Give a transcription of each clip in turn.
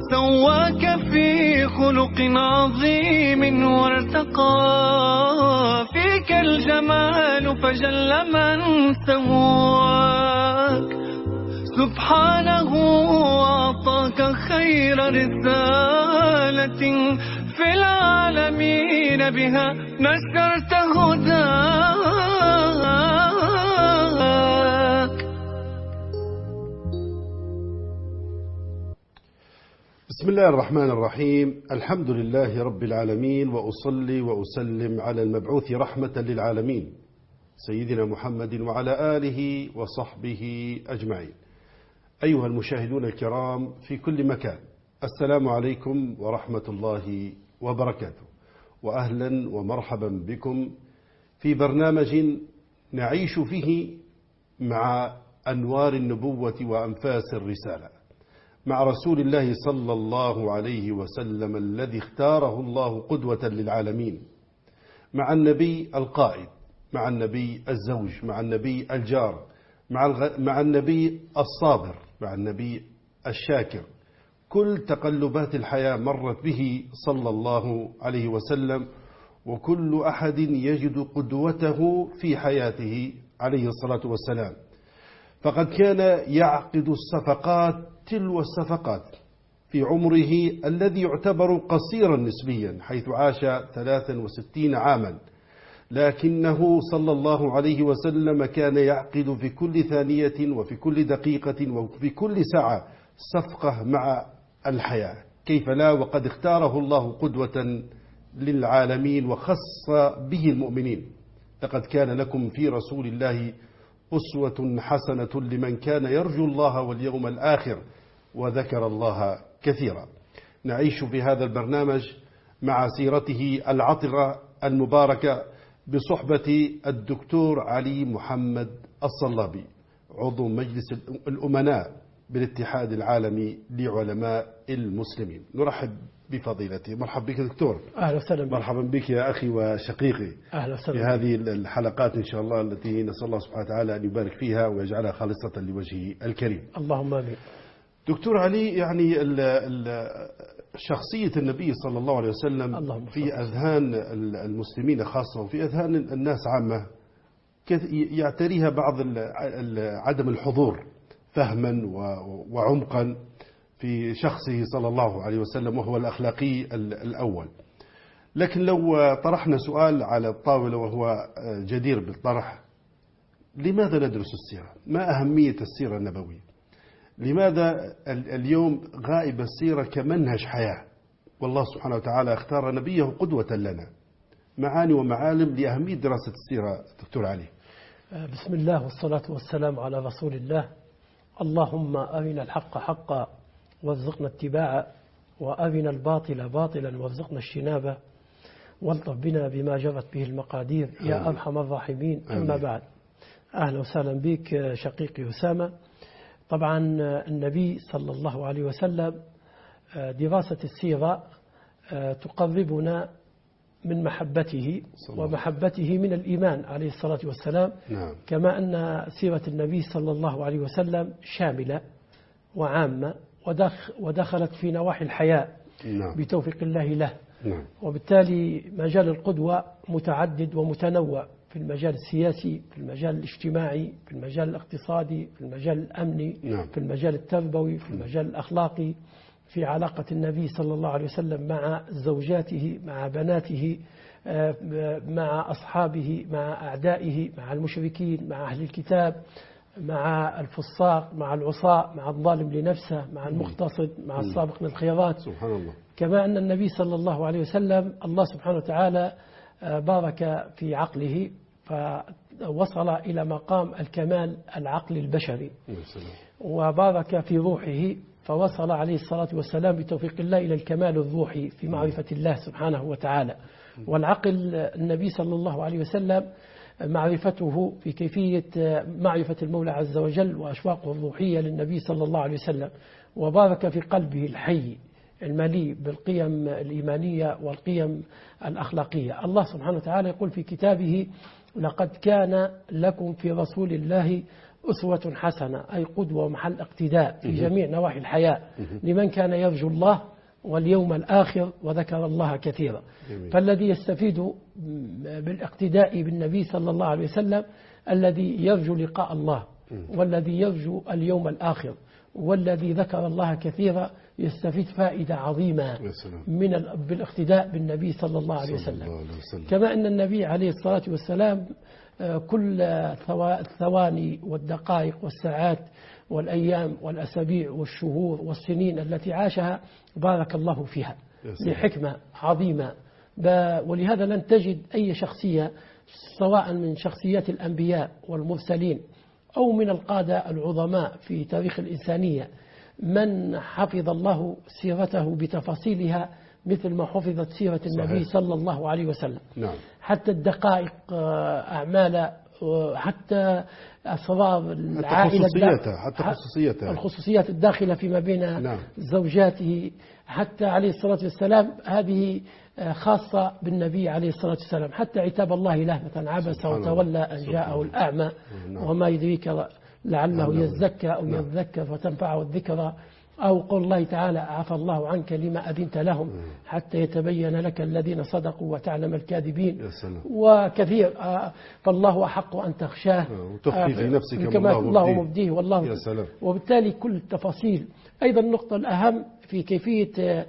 سواك في خلق عظيم وارتقى فيك الجمال فجل من سواك سبحانه أعطاك خير رسالة في العالمين بها نشرت هداك. بسم الله الرحمن الرحيم. الحمد لله رب العالمين، وأصلي وأسلم على المبعوث رحمة للعالمين سيدنا محمد وعلى آله وصحبه أجمعين. أيها المشاهدون الكرام في كل مكان، السلام عليكم ورحمة الله وبركاته، وأهلا ومرحبا بكم في برنامج نعيش فيه مع أنوار النبوة وأنفاس الرسالة، مع رسول الله صلى الله عليه وسلم الذي اختاره الله قدوة للعالمين، مع النبي القائد، مع النبي الزوج، مع النبي الجار، مع النبي الصابر، مع النبي الشاكر. كل تقلبات الحياة مرت به صلى الله عليه وسلم، وكل أحد يجد قدوته في حياته عليه الصلاة والسلام. فقد كان يعقد الصفقات تلو الصفقات في عمره الذي يعتبر قصيرا نسبيا، حيث عاش 63 عاما، لكنه صلى الله عليه وسلم كان يعقد في كل ثانية وفي كل دقيقة وفي كل ساعة صفقة مع الحياة. كيف لا، وقد اختاره الله قدوة للعالمين وخص به المؤمنين. لقد كان لكم في رسول الله أسوة حسنة لمن كان يرجو الله واليوم الآخر وذكر الله كثيرا. نعيش في هذا البرنامج مع سيرته العطرة المباركة بصحبة الدكتور علي محمد الصلابي، عضو مجلس الأمناء بالاتحاد العالمي لعلماء المسلمين. نرحب بفضيلته. مرحبا بك دكتور. أهلا وسهلا بك. مرحبا بك يا أخي وشقيقي. أهلا وسهلا في هذه الحلقات إن شاء الله التي نسأل الله سبحانه وتعالى أن يبارك فيها ويجعلها خالصة لوجهه الكريم. اللهم آمين. دكتور علي، يعني شخصية النبي صلى الله عليه وسلم في أذهان المسلمين خاصة وفي أذهان الناس عامة يعتريها بعض عدم الحضور فهما وعمقا في شخصه صلى الله عليه وسلم، وهو الأخلاقي الأول. لكن لو طرحنا سؤال على الطاولة وهو جدير بالطرح: لماذا ندرس السيرة؟ ما أهمية السيرة النبوية؟ لماذا اليوم غائب السيرة كمنهج حياة؟ والله سبحانه وتعالى اختار نبيه قدوة لنا. معاني ومعالم لأهمية دراسة السيرة دكتور علي. بسم الله والصلاة والسلام على رسول الله. اللهم أرنا الحق حقا وارزقنا اتباعه، وأرنا الباطل باطلا وارزقنا اجتنابه، والطف بنا بما جرت به المقادير يا أرحم الراحمين. أما بعد، أهلا وسهلا بك شقيقي أسامة. طبعا النبي صلى الله عليه وسلم دراسة السيرة تقربنا من محبته ومحبته من الإيمان عليه الصلاة والسلام. نعم. كما أن سيرة النبي صلى الله عليه وسلم شاملة وعامة ودخلت في نواحي الحياة. نعم. بتوفيق الله له. نعم. وبالتالي مجال القدوة متعدد ومتنوع، في المجال السياسي، في المجال الاجتماعي، في المجال الاقتصادي، في المجال الأمني. نعم. في المجال التربوي، في المجال الأخلاقي، في علاقة النبي صلى الله عليه وسلم مع زوجاته، مع بناته، مع أصحابه، مع أعدائه، مع المشركين، مع أهل الكتاب، مع الفساق، مع العصاة، مع الظالم لنفسه، مع المقتصد، مع السابق للخيرات. سبحان الله. كما أن النبي صلى الله عليه وسلم الله سبحانه وتعالى بارك في عقله فوصل إلى مقام الكمال العقل البشري، وبارك في روحه فوصل عليه الصلاة والسلام بتوفيق الله إلى الكمال الروحي في معرفة الله سبحانه وتعالى. والعقل النبي صلى الله عليه وسلم معرفته في كيفية معرفة المولى عز وجل وأشواقه الروحية للنبي صلى الله عليه وسلم، وبارك في قلبه الحي المليء بالقيم الإيمانية والقيم الأخلاقية. الله سبحانه وتعالى يقول في كتابه: لقد كان لكم في رسول الله أسوة حسنة، أي قدوة ومحل اقتداء في جميع نواحي الحياة لمن كان يرجو الله واليوم الآخر وذكر الله كثيرا. فالذي يستفيد بالاقتداء بالنبي صلى الله عليه وسلم الذي يرجو لقاء الله، والذي يرجو اليوم الآخر، والذي ذكر الله كثيرا يستفيد فائدة عظيمة بالاقتداء بالنبي صلى الله عليه وسلم. كما أن النبي عليه الصلاة والسلام كل الثواني والدقائق والساعات والأيام والأسابيع والشهور والسنين التي عاشها بارك الله فيها لحكمة عظيمة. ولهذا لن تجد أي شخصية سواء من شخصيات الأنبياء والمرسلين أو من القادة العظماء في تاريخ الإنسانية من حفظ الله سيرته بتفاصيلها مثل ما حفظت سيرة النبي صلى الله عليه وسلم. حتى الدقائق، أعمال، حتى أسرار العائلة، حتى خصوصياتها، الخصوصيات الداخلة فيما بين زوجاته، حتى عليه الصلاة والسلام هذه خاصة بالنبي عليه الصلاة والسلام. حتى عتاب الله له مثلا عبس وتولى أن جاءه الأعمى وما يدريك لعله يزكى أو يذكر فتنفعه الذكرى، أو قول الله تعالى عفى الله عنك لما أذنت لهم حتى يتبين لك الذين صدقوا وتعلم الكاذبين. وكثير، فالله أحق أن تخشاه وتخفي في نفسك كما الله مبديه والله. وبالتالي كل التفاصيل. أيضا النقطة الأهم في كيفية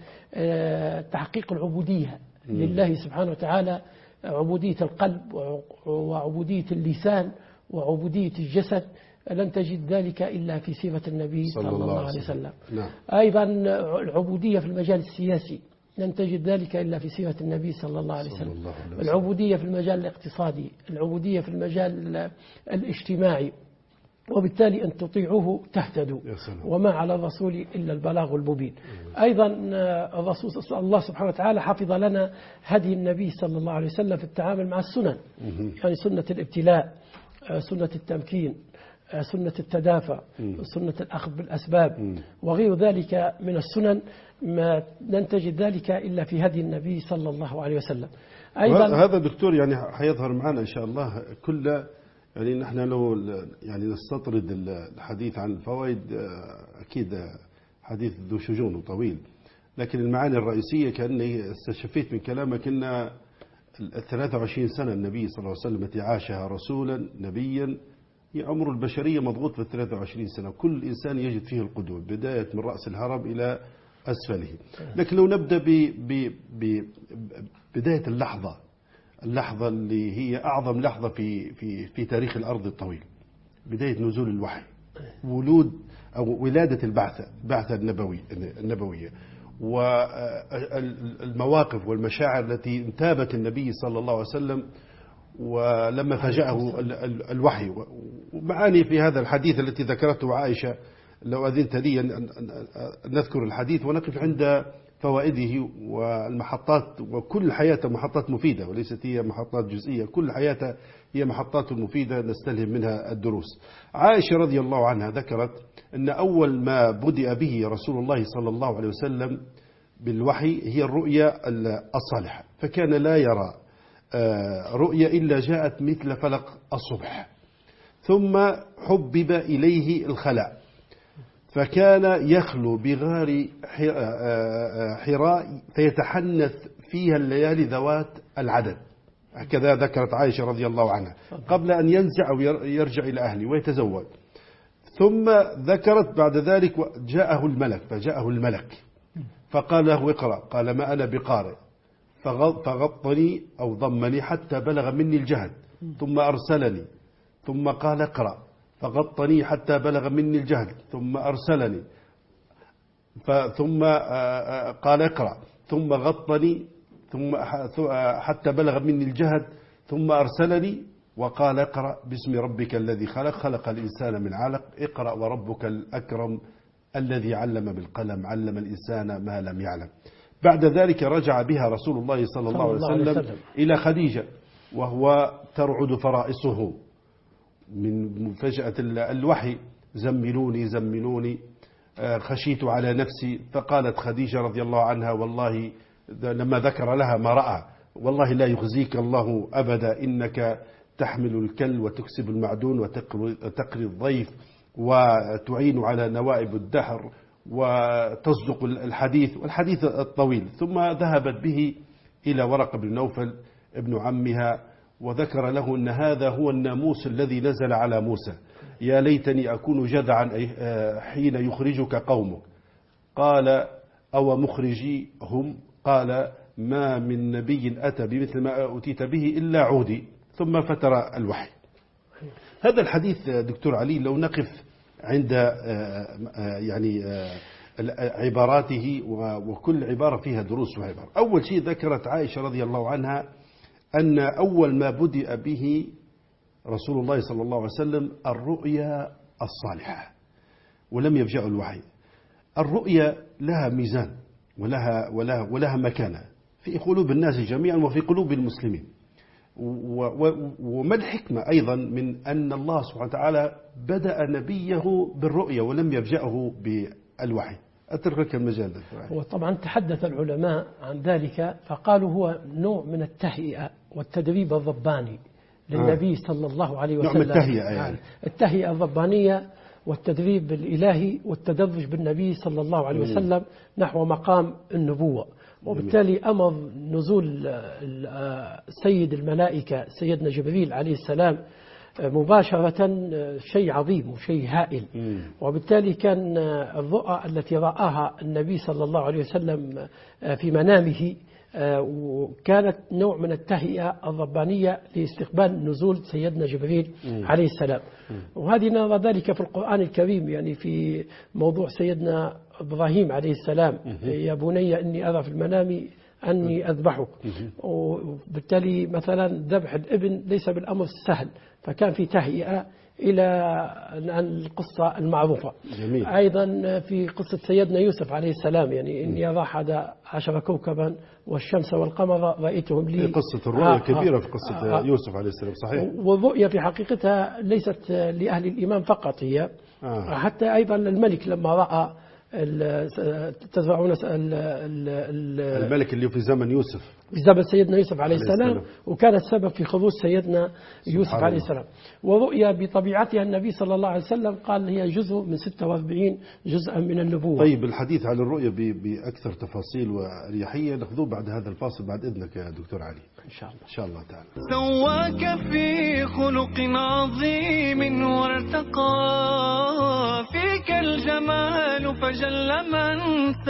تحقيق العبودية لله سبحانه وتعالى، عبودية القلب وعبودية اللسان وعبودية الجسد، لن تجد ذلك إلا في سيرة النبي صلى الله عليه وسلم. أيضا العبودية في المجال السياسي لن تجد ذلك إلا في سيرة النبي صلى الله عليه وسلم. العبودية في المجال الاقتصادي، العبودية في المجال الاجتماعي. وبالتالي أن تطيعوه تهتدوا وما على الرسول إلا البلاغ المبين. أيضا الرسول الله سبحانه وتعالى حفظ لنا هدي النبي صلى الله عليه وسلم في التعامل مع السنن، يعني سنة الابتلاء، سنة التمكين، سنة التدافع، سنة الأخذ بالأسباب وغير ذلك من السنن، ما لن تجد ذلك إلا في هدي النبي صلى الله عليه وسلم. أيضا هذا دكتور يعني حيظهر معنا إن شاء الله كل، يعني نحن لو يعني نستطرد الحديث عن الفوائد أكيد حديث ذو شجون وطويل، لكن المعاني الرئيسية كأني استشفيت من كلامك أن 23 سنة النبي صلى الله عليه وسلم التي عاشها رسولا نبيا، عمر البشرية مضغوط في 23 سنة، كل إنسان يجد فيه القدوة بداية من رأس الهرم إلى أسفله. لكن لو نبدأ ببداية اللحظة اللي هي أعظم لحظة في تاريخ الأرض الطويل، بداية نزول الوحي، ولادة البعثة النبوية، والمواقف والمشاعر التي انتابت النبي صلى الله عليه وسلم ولما فجأه الوحي. ومعاني في هذا الحديث التي ذكرته عائشة، لو أذنت لي أن نذكر الحديث ونقف عند فوائده والمحطات، وكل حياته محطات مفيدة وليست هي محطات جزئية، كل حياته هي محطات مفيدة نستلهم منها الدروس. عائشة رضي الله عنها ذكرت أن أول ما بدأ به رسول الله صلى الله عليه وسلم بالوحي هي الرؤيا الصالحة، فكان لا يرى رؤيا إلا جاءت مثل فلق الصبح، ثم حبب إليه الخلاء، فكان يخلو بغار حراء فيتحنث فيها الليالي ذوات العدد، هكذا ذكرت عائشة رضي الله عنها قبل أن ينزع ويرجع إلى أهله ويتزوج. ثم ذكرت بعد ذلك فجاءه الملك فقال له اقرأ، قال ما أنا بقارئ، فغطني أو ضمني حتى بلغ مني الجهد، ثم أرسلني، ثم قال اقرأ، فغطني حتى بلغ مني الجهد، ثم أرسلني، ثم قال اقرأ، ثم غطني، ثم حتى بلغ مني الجهد، ثم أرسلني وقال اقرأ باسم ربك الذي خلق، خلق الإنسان من علق، اقرأ وربك الأكرم الذي علم بالقلم، علم الإنسان ما لم يعلم. بعد ذلك رجع بها رسول الله صلى الله عليه وسلم إلى خديجة وهو ترعد فرائصه من مفاجأة الوحي، زملوني خشيت على نفسي. فقالت خديجة رضي الله عنها والله لما ذكر لها ما رأى، والله لا يخزيك الله أبدا، إنك تحمل الكل وتكسب المعدون وتقري الضيف وتعين على نوائب الدهر وتصدق الحديث والحديث الطويل. ثم ذهبت به إلى ورقة بن نوفل ابن عمها وذكر له أن هذا هو الناموس الذي نزل على موسى، يا ليتني أكون جذعا حين يخرجك قومك. قال أو مخرجي هم؟ قال ما من نبي أتى بمثل ما أتيت به إلا عودي. ثم فتر الوحي. هذا الحديث دكتور علي لو نقف عند يعني عباراته، وكل عبارة فيها دروس وعبر. أول شيء ذكرت عائشة رضي الله عنها أن أول ما بدأ به رسول الله صلى الله عليه وسلم الرؤيا الصالحة، ولم يفجأ الوحي. الرؤيا لها ميزان ولها مكانة في قلوب الناس جميعا وفي قلوب المسلمين. وما الحكمة أيضا من أن الله سبحانه وتعالى بدأ نبيه بالرؤيا ولم يفجأه بالوحي؟ أترك المجال. وطبعا تحدث العلماء عن ذلك فقالوا هو نوع من التهيئة والتدريب الرباني للنبي صلى الله عليه وسلم. نوع من التهيئة يعني. التهيئة الربانية والتدريب الإلهي والتدرج بالنبي صلى الله عليه وسلم نحو مقام النبوة. وبالتالي أمر نزول سيد الملائكة سيدنا جبريل عليه السلام مباشرة شيء عظيم وشيء هائل. وبالتالي كان الرؤى التي رآها النبي صلى الله عليه وسلم في منامه وكانت نوع من التهيئة الربانية لاستقبال نزول سيدنا جبريل عليه السلام. وهذه نرى ذلك في القرآن الكريم، يعني في موضوع سيدنا إبراهيم عليه السلام، يا بني إني أرى في المنام أني أذبحك. وبالتالي مثلا ذبح الابن ليس بالأمر السهل، فكان في تهيئة إلى القصة المعروفة. جميل. أيضا في قصة سيدنا يوسف عليه السلام، يعني إني أرى 11 كوكبا والشمس والقمر رأيتهم لي. قصة الرؤيا كبيرة في قصة يوسف عليه السلام. صحيح. والرؤيا في حقيقتها ليست لأهل الإيمان فقط، هي حتى أيضا الملك لما رأى تزرعون الملك اللي في زمن يوسف، في زمن سيدنا يوسف عليه السلام، وكان السبب في خروج سيدنا يوسف عليه السلام. ورؤيا بطبيعتها النبي صلى الله عليه وسلم قال هي جزء من 46 جزءا من النبوة. طيب الحديث عن الرؤيا بأكثر تفاصيل وأريحية نأخذوه بعد هذا الفاصل، بعد إذنك يا دكتور علي. إن شاء الله. إن شاء الله تعالى. سواك في خلق عظيم وارتقى فيك الجمال فجل من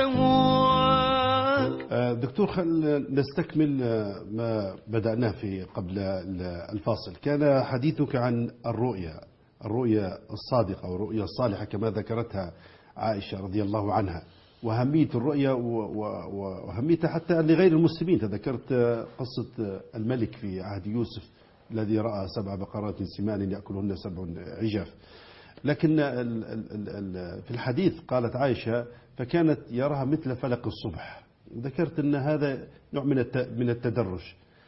سواك. دكتور خل نستكمل ما بدأناه في قبل الفاصل. كان حديثك عن الرؤيا الصادقة والرؤيا الصالحة كما ذكرتها عائشة رضي الله عنها، وأهمية الرؤيا وأهميتها حتى لغير المسلمين. تذكرت قصة الملك في عهد يوسف الذي رأى 7 بقرات سمان يأكلهن 7 عجاف. لكن في الحديث قالت عائشة فكانت يراها مثل فلق الصبح. ذكرت أن هذا نوع من التدرج.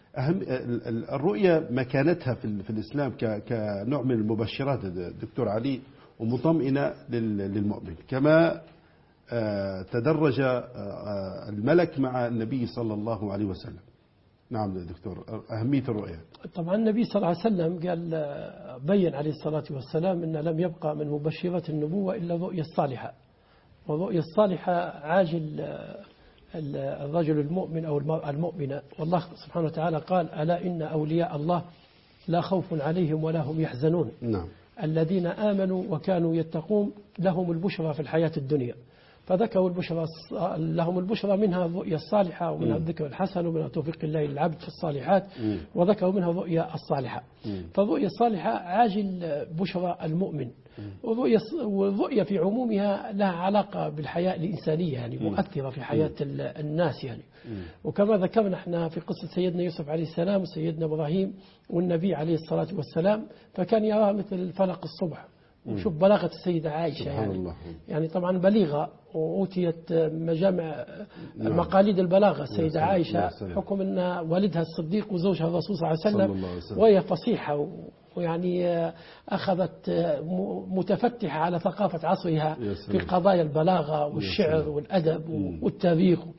الرؤيا مكانتها في الإسلام كنوع من المبشرات دكتور علي ومطمئنة للمؤمن، كما تدرج الملك مع النبي صلى الله عليه وسلم. نعم دكتور، أهمية الرؤيا. طبعا النبي صلى الله عليه وسلم قال بين عليه الصلاة والسلام أن لم يبقى من مبشرات النبوة إلا الرؤيا الصالحة. والرؤيا الصالحة عاجل الرجل المؤمن أو المرأة المؤمنة. والله سبحانه وتعالى قال ألا إن أولياء الله لا خوف عليهم ولا هم يحزنون. نعم. الذين آمنوا وكانوا يتقون لهم البشرى في الحياة الدنيا. فذكروا لهم البشرى منها الرؤيا الصالحة ومنها الذكر الحسن ومنها توفيق الله للعبد في الصالحات، وذكروا منها الرؤيا الصالحة. فالرؤيا الصالحة عاجل بشرى المؤمن. والرؤيا في عمومها لها علاقة بالحياة الإنسانية، يعني مؤثرة في حياة الناس يعني. وكما ذكرنا احنا في قصة سيدنا يوسف عليه السلام وسيدنا إبراهيم والنبي عليه الصلاة والسلام، فكان يراها مثل فلق الصبح. وشوف بلاغة السيدة عائشة يعني طبعا بليغة وأوتيت مجامع مقاليد البلاغة السيدة عائشة، حكم أن والدها الصديق وزوجها الرسول صلى الله عليه وسلم، وهي فصيحة ويعني أخذت متفتحة على ثقافة عصرها في قضايا البلاغة والشعر والأدب والتاريخ.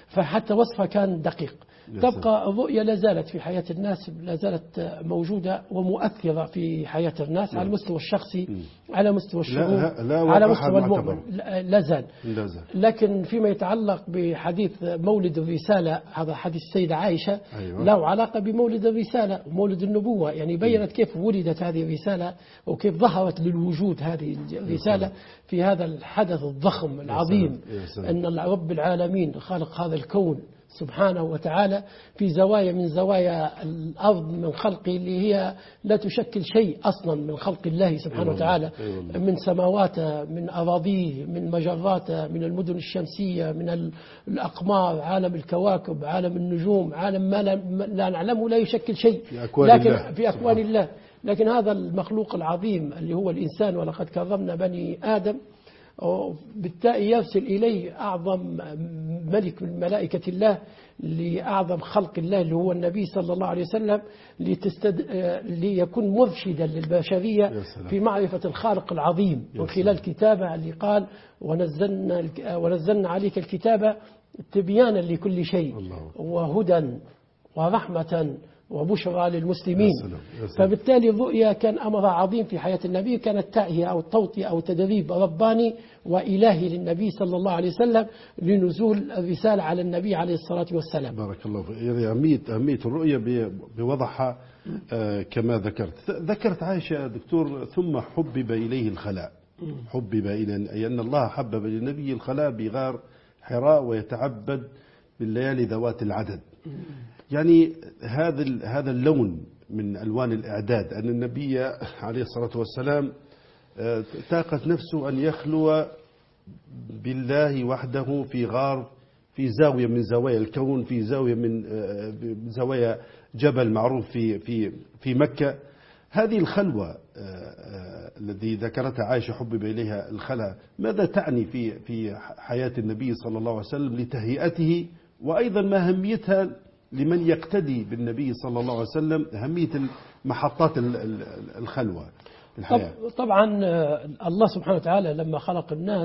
فحتى وصفه كان دقيق. تبقى الرؤية لا زالت في حياة الناس، لا زالت موجودة ومؤثرة في حياة الناس على المستوى الشخصي، على مستوى الشعوب، على مستوى المؤمن، لا زال. لكن فيما يتعلق بحديث مولد الرسالة، هذا حديث السيدة عائشة، له علاقة بمولد الرسالة ومولد النبوة، يعني بيّنت كيف ولدت هذه الرسالة وكيف ظهرت للوجود هذه الرسالة في هذا الحدث الضخم العظيم، أن رب العالمين خلق هذا الكون سبحانه وتعالى في زوايا من زوايا الأرض من خلقه اللي هي لا تشكل شيء أصلا من خلق الله سبحانه وتعالى، من سماواته، من أراضيه، من مجراته، من المدن الشمسية، من الأقمار، عالم الكواكب، عالم النجوم، عالم ما لا نعلمه، لا يشكل شيء لكن في أكوان الله. لكن هذا المخلوق العظيم اللي هو الإنسان، ولقد كرمنا بني آدم، بالتالي يرسل إليه أعظم ملك من ملائكة الله لأعظم خلق الله اللي هو النبي صلى الله عليه وسلم، ليكون مرشدا للبشرية في معرفة الخالق العظيم من خلال كتابه اللي قال ونزلنا عليك الكتاب تبيانا لكل شيء وهدى ورحمة وبشرى للمسلمين. فبالتالي الرؤيا كان أمرها عظيم في حياة النبي، كانت تأهية أو توطية أو تدريب رباني وإلهي للنبي صلى الله عليه وسلم لنزول الرسالة على النبي عليه الصلاة والسلام. بارك الله فيك. يعني أهمية الرؤيا بوضعها كما ذكرت عائشة دكتور، ثم حبب إليه الخلاء، حبب إلى أي أن الله حبب للنبي الخلاء بغار حراء ويتعبد بالليالي ذوات العدد. يعني هذا اللون من ألوان الإعداد، أن النبي عليه الصلاة والسلام تاقت نفسه أن يخلو بالله وحده في غار، في زاوية من زوايا الكون، في زاوية من زوايا جبل معروف في مكة. هذه الخلوة الذي ذكرتها عائشة حبب إليها الخلاء، ماذا تعني في حياة النبي صلى الله عليه وسلم لتهيئته، وأيضا ما أهميتها لمن يقتدي بالنبي صلى الله عليه وسلم، أهمية محطات الخلوة في الحياة؟ طبعا الله سبحانه وتعالى لما خلق الناس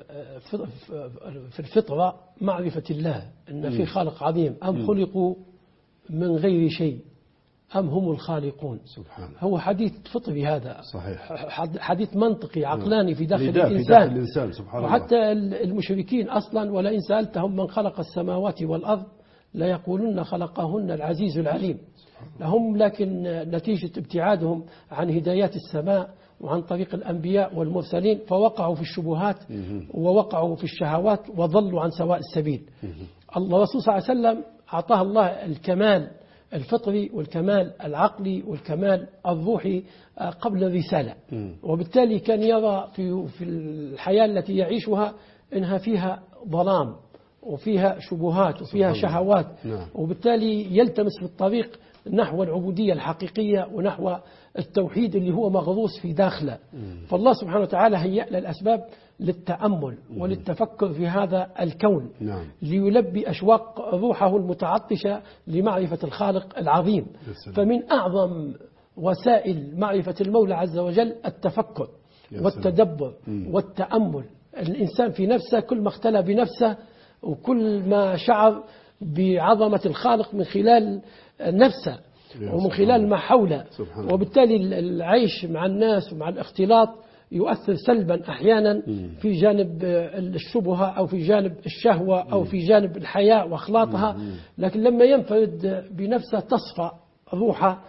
في الفطرة معرفة الله أن في خالق عظيم، أم خلقوا من غير شيء أم هم الخالقون. سبحانه. هو حديث فطري هذا، صحيح، حديث منطقي عقلاني في داخل الإنسان. سبحان الله. وحتى المشركين أصلا ولئن سألتهم من خلق السماوات والأرض لا يقولون خلقهن العزيز العليم. لهم لكن نتيجة ابتعادهم عن هدايات السماء وعن طريق الأنبياء والمرسلين فوقعوا في الشبهات ووقعوا في الشهوات وضلوا عن سواء السبيل. الرسول صلى الله عليه وسلم أعطاه الله الكمال الفطري والكمال العقلي والكمال الروحي قبل الرسالة، وبالتالي كان يرى في الحياة التي يعيشها إنها فيها ظلام وفيها شبهات وفيها شهوات، وبالتالي يلتمس في الطريق نحو العبودية الحقيقية ونحو التوحيد اللي هو مغروس في داخله. فالله سبحانه وتعالى هيأ له الأسباب للتأمل وللتفكر في هذا الكون، ليلبي أشواق روحه المتعطشة لمعرفة الخالق العظيم. فمن أعظم وسائل معرفة المولى عز وجل التفكر والتدبر والتأمل. الإنسان في نفسه كل ما اختلى بنفسه وكل ما شعر بعظمة الخالق من خلال نفسه ومن خلال ما حوله، وبالتالي العيش مع الناس ومع الاختلاط يؤثر سلبا أحيانا في جانب الشبهة أو في جانب الشهوة أو في جانب الحياة وأخلاطها، لكن لما ينفرد بنفسه تصفى روحه،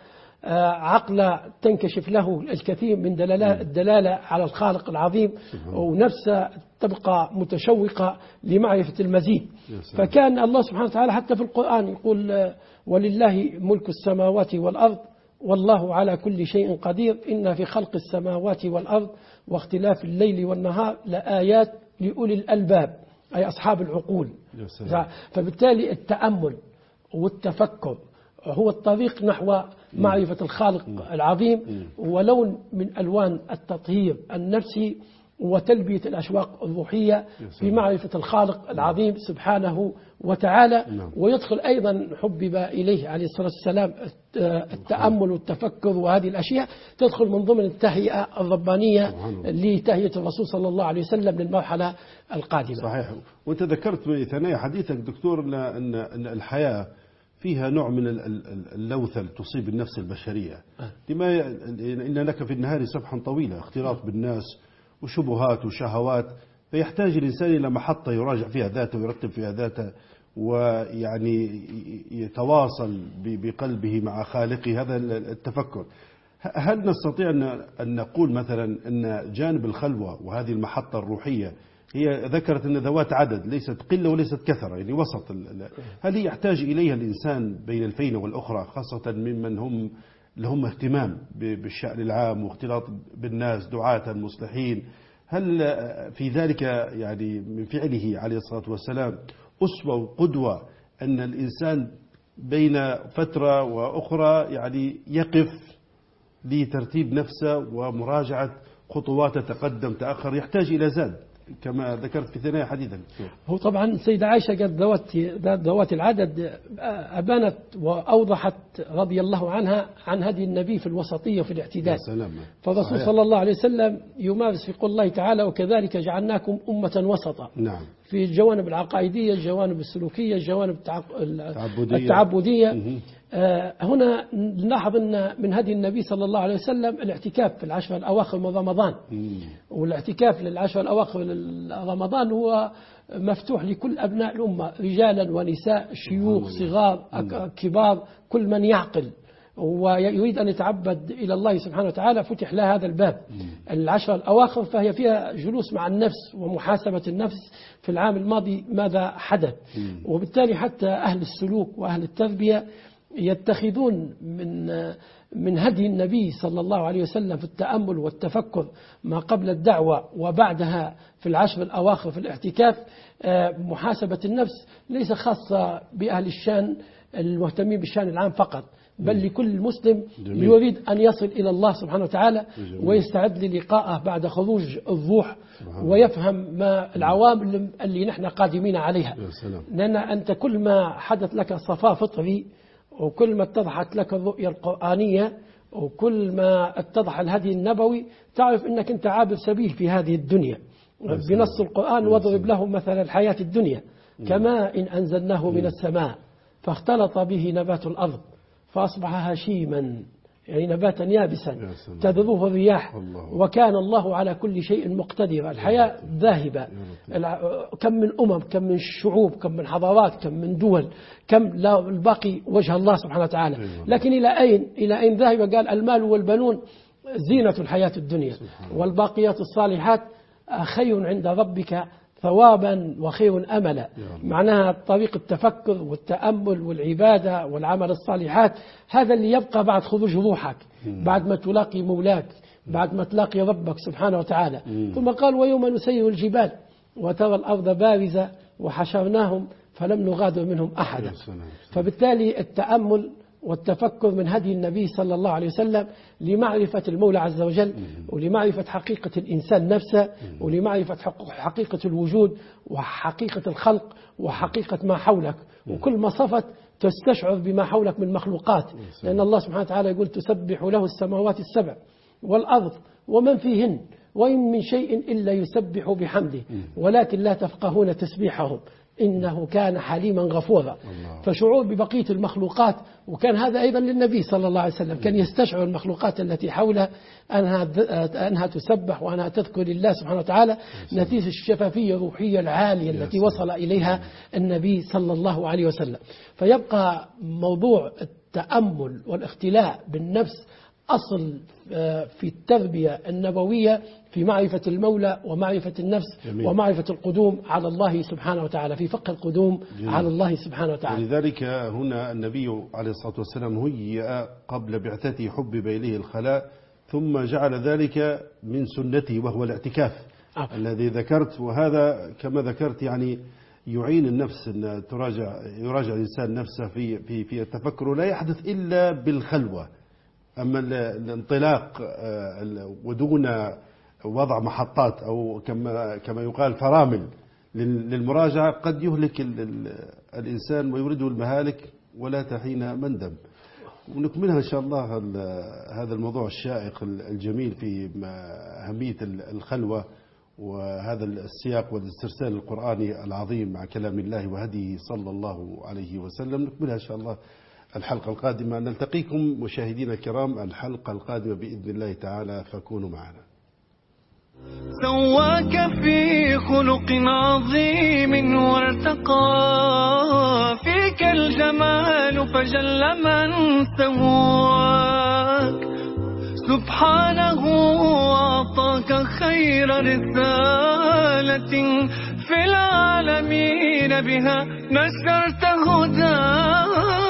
عقله تنكشف له الكثير من الدلالة على الخالق العظيم، ونفسه تبقى متشوقة لمعرفة المزيد. فكان الله سبحانه وتعالى حتى في القرآن يقول ولله ملك السماوات والأرض والله على كل شيء قدير إن في خلق السماوات والأرض واختلاف الليل والنهار لآيات لأولي الألباب، أي أصحاب العقول. فبالتالي التأمل والتفكر هو الطريق نحو معرفة الخالق العظيم، ولون من ألوان التطهير النفسي وتلبية الأشواق الروحية في معرفة الخالق العظيم سبحانه وتعالى. ويدخل أيضا حبب إليه عليه الصلاة والسلام التأمل والتفكر، وهذه الأشياء تدخل من ضمن التهيئة الربانية لتهيئة الرسول صلى الله عليه وسلم للمرحلة القادمة. صحيح. وأنت ذكرت في ثنايا حديثك دكتور أن الحياة فيها نوع من اللوثة تصيب النفس البشرية، لما إن لك في النهار سبحا طويلة، اختلاط بالناس وشبهات وشهوات، فيحتاج الإنسان إلى محطة يراجع فيها ذاته ويرتب فيها ذاته، ويعني يتواصل بقلبه مع خالقه. هذا التفكر. هل نستطيع أن نقول مثلا أن جانب الخلوة وهذه المحطة الروحية هي ذكرت أن ذوات عدد، ليست قلة وليست كثرة، يعني وسط، هل هي يحتاج إليها الإنسان بين الفين والأخرى، خاصة ممن هم لهم اهتمام بالشأن العام واختلاط بالناس، دعاة مصلحين؟ هل في ذلك يعني من فعله عليه الصلاة والسلام أسوة وقدوة أن الإنسان بين فترة وأخرى يعني يقف لترتيب نفسه ومراجعة خطوات تقدم تأخر، يحتاج إلى زاد كما ذكرت في ثنايا حديثا؟ هو طبعا السيدة عائشة قد ذوات العدد أبانت وأوضحت رضي الله عنها عن هدي النبي في الوسطية وفي الاعتدال. فالرسول صلى الله عليه وسلم يمارس في قول الله تعالى: وكذلك جعلناكم أمة وسطا. نعم. في الجوانب العقائدية، الجوانب السلوكية، الجوانب التعبدية. هنا نلاحظ أن من هدي النبي صلى الله عليه وسلم الاعتكاف في العشر الأواخر من رمضان. والاعتكاف للعشر الأواخر من رمضان هو مفتوح لكل أبناء الأمة، رجالا ونساء، شيوخ، صغار، كبار، كل من يعقل ويريد أن يتعبد إلى الله سبحانه وتعالى فتح له هذا الباب. العشر الأواخر فهي فيها جلوس مع النفس ومحاسبة النفس في العام الماضي ماذا حدث. وبالتالي حتى أهل السلوك وأهل التربية يتخذون من هدي النبي صلى الله عليه وسلم في التأمل والتفكر ما قبل الدعوة وبعدها في العشر الأواخر في الاعتكاف محاسبة النفس، ليس خاصة بأهل الشان المهتمين بالشان العام فقط، بل لكل مسلم يريد أن يصل إلى الله سبحانه وتعالى ويستعد للقائه بعد خروج الروح ويفهم ما العوامل اللي نحن قادمين عليها. لأن أنت كل ما حدث لك صفاء فطري، وكل ما اتضحت لك الرؤية القرآنية، وكل ما اتضح الهدي النبوي، تعرف أنك أنت عابر سبيل في هذه الدنيا. بنص القرآن: واضرب لهم مثل الحياة الدنيا كماء إن أنزلناه من السماء فاختلط به نبات الأرض فأصبح هشيما، يعني نباتا يابسا تذروه الرياح وكان الله على كل شيء مقتدرا. الحياة ذاهبة، كم من أمم، كم من شعوب، كم من حضارات، كم من دول، كم لا الباقي وجه الله سبحانه وتعالى. لكن إلى أين ذاهبة؟ قال: المال والبنون زينة الحياة الدنيا والباقيات الصالحات خير عند ربك ثوابا وخير أملا. معناها طريق التفكر والتأمل والعبادة والعمل الصالحات، هذا اللي يبقى بعد خروج روحك، بعد ما تلاقي مولاك، بعد ما تلاقي ربك سبحانه وتعالى. ثم قال: ويوم نسير الجبال وترى الأرض بارزة وحشرناهم فلم نغادر منهم أحدا. فبالتالي التأمل والتفكر من هدي النبي صلى الله عليه وسلم لمعرفة المولى عز وجل، ولمعرفة حقيقة الإنسان نفسه، ولمعرفة حقيقة الوجود وحقيقة الخلق وحقيقة ما حولك. وكل ما صفت تستشعر بما حولك من مخلوقات، لأن الله سبحانه وتعالى يقول: تسبح له السماوات السبع والأرض ومن فيهن وإن من شيء إلا يسبح بحمده ولكن لا تفقهون تسبيحهم إنه كان حليما غفورا. فشعور ببقية المخلوقات، وكان هذا أيضا للنبي صلى الله عليه وسلم، كان يستشعر المخلوقات التي حوله أنها تسبح وأنها تذكر الله سبحانه وتعالى، نتيجة الشفافية الروحية العالية التي وصل إليها النبي صلى الله عليه وسلم. فيبقى موضوع التأمل والاختلاء بالنفس أصل في التربية النبوية في معرفة المولى ومعرفة النفس ومعرفة القدوم على الله سبحانه وتعالى، في فقه القدوم على الله سبحانه وتعالى. لذلك هنا النبي عليه الصلاة والسلام هيئ قبل بعثته، حبب إليه الخلاء، ثم جعل ذلك من سنته وهو الاعتكاف الذي ذكرت. وهذا كما ذكرت يعني يعين النفس أن يراجع الإنسان نفسه في التفكر، لا يحدث إلا بالخلوة. أما الانطلاق ودون وضع محطات أو كما يقال فرامل للمراجعة قد يهلك الإنسان ويورده المهالك ولا تحين مندم. ونكملها إن شاء الله هذا الموضوع الشائق الجميل في أهمية الخلوة وهذا السياق والاسترسال القرآني العظيم مع كلام الله وهديه صلى الله عليه وسلم. نكملها إن شاء الله الحلقة القادمة. نلتقيكم مشاهدينا الكرام الحلقة القادمة بإذن الله تعالى، فكونوا معنا. سواك في خلق عظيم وارتقى، فيك الجمال فجل من سواك، سبحانه أعطاك خير رسالة في العالمين، بها نشرت هداك.